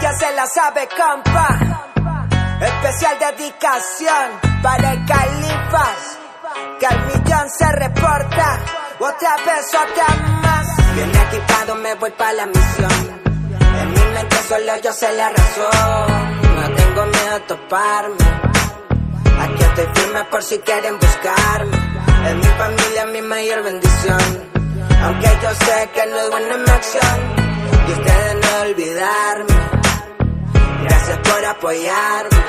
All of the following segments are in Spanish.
Ya se la sabe, compa. Especial dedicación para el Califas, que al millón se reporta. Otra vez, otra más. Bien equipado me voy pa' la misión. En mi mente solo yo sé la razón. No tengo miedo a toparme. Aquí estoy firme por si quieren buscarme. Es mi familia mi mayor bendición. Aunque yo sé que no es buena en mi acción. Y ustedes no olvidarme. Gracias por apoyarme.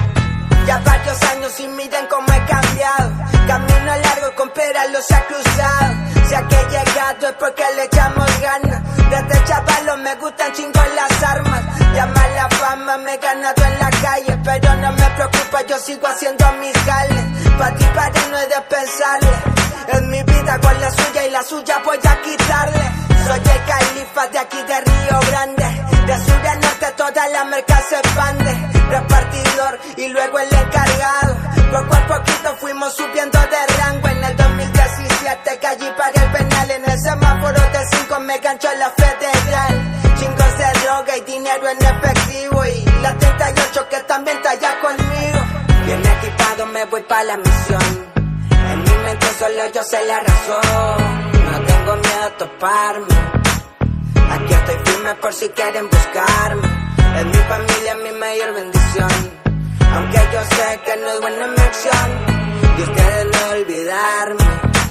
Ya varios años y miren cómo he cambiado. Camino largo con peras los ha cruzado. Si aquí he llegado es porque le echamos ganas. Desde chavalo me gustan chingos las armas. Llama la fama, me he ganado en la calle. Pero no me preocupa, yo sigo haciendo mis jales. Pa' ti para no es de pensarle. Es mi vida con la suya y la suya voy a quitarle. Soy el Califas de aquí de Río Grande. De sur a norte toda la merca se expande. Repartidor y luego el encargado. Poco a poquito fuimos subiendo de rango. En el 2017 caí para el penal. En el semáforo de 5 me ganchó la federal. Chingos de droga y dinero en efectivo. Y la 38 que también está allá conmigo. Bien equipado me voy pa' la misión. En mi mente solo yo sé la razón. No tengo miedo a toparme. Aquí estoy firme por si quieren buscarme. Es mi familia mi mayor bendición. Aunque yo sé que no es buena mi acción. Y ustedes no olvidarme.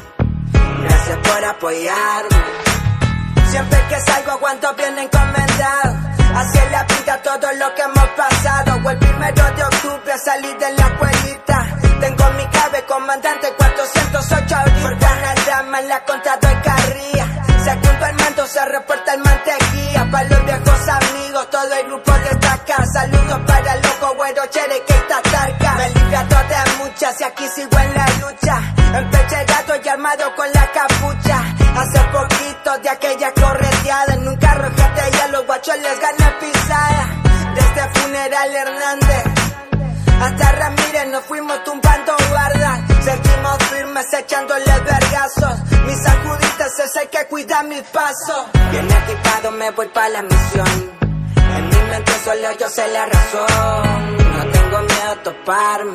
Gracias por apoyarme. Siempre que salgo aguanto bien encomendado. Así es la vida, todo lo que hemos pasado. O el 1 de octubre salí de la escuelita. Tengo mi clave, comandante 408 ahorita. Por buena dama en la contra doy carrilla. Segundo el mando, se reporta el mantequilla. Para los viejos amigos, todo el grupo destaca. Saludos para el loco, güero, chere, que está tarca. Me he librado de muchas y aquí sigo en la lucha. Empechegado y armado con la capucha. Hace poquito de aquella correteada. En un carro GT y a los guachos les gané pisada. Desde Funeral Hernández hasta Ramírez nos fuimos tumbando guardas. Seguimos firmes echándole vergazos. Mis sacuditas es el que cuida mis pasos. Bien equipado me voy pa' la misión. En mi mente solo yo sé la razón. No tengo miedo a toparme.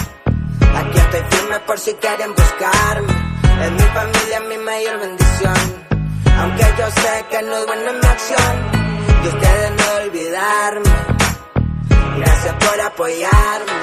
Aquí estoy firme por si quieren buscarme. Es mi familia mi mayor bendición. Aunque yo sé que no es buena en mi acción. Y ustedes no olvidarme. Gracias por apoyarme.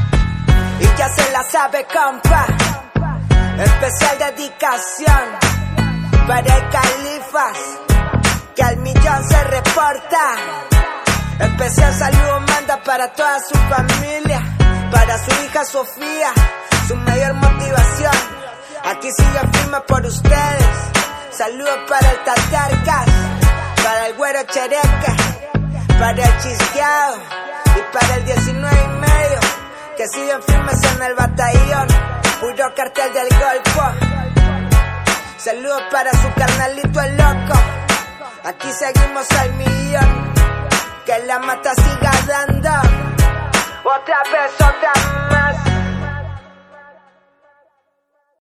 Y ya se la sabe, compa. Especial dedicación para el Califas, que al millón se reporta. Especial saludo manda para toda su familia. Para su hija Sofía, su mayor motivación. Aquí sigue firme por ustedes. Saludos para el Tatarcas, para el güero Chereque, para el Chisqueado y para el 19 y medio, que siguen firmes en el batallón. Puro cartel del Golfo. Saludos para su carnalito el loco. Aquí seguimos al millón. Que la mata siga dando. Otra vez, otra más.